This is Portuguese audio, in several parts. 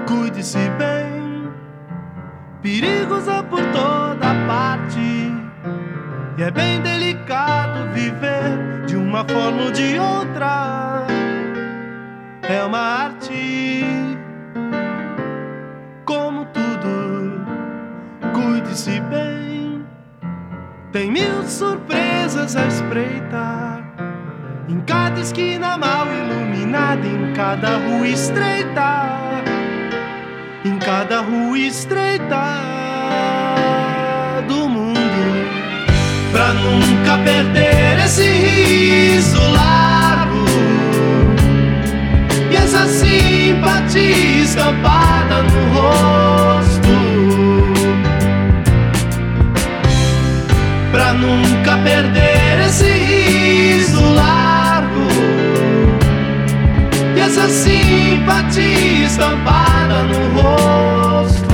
Cuide-se bem, perigos há por toda parte, e é bem delicado viver de uma forma ou de outra. É uma arte, como tudo. Cuide-se bem, tem mil surpresas à espreita, em cada esquina mal iluminada, em cada rua estreita, em cada rua estreita do mundo. Pra nunca perder esse riso largo e essa simpatia estampada no rosto. Pra nunca perder esse riso largo e essa simpatia estampada no rosto.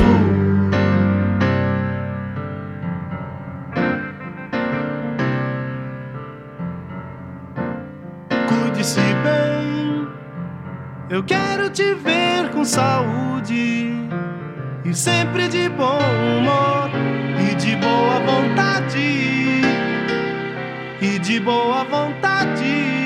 Cuide-se bem, eu quero te ver com saúde e sempre de bom humor e de boa vontade, e de boa vontade.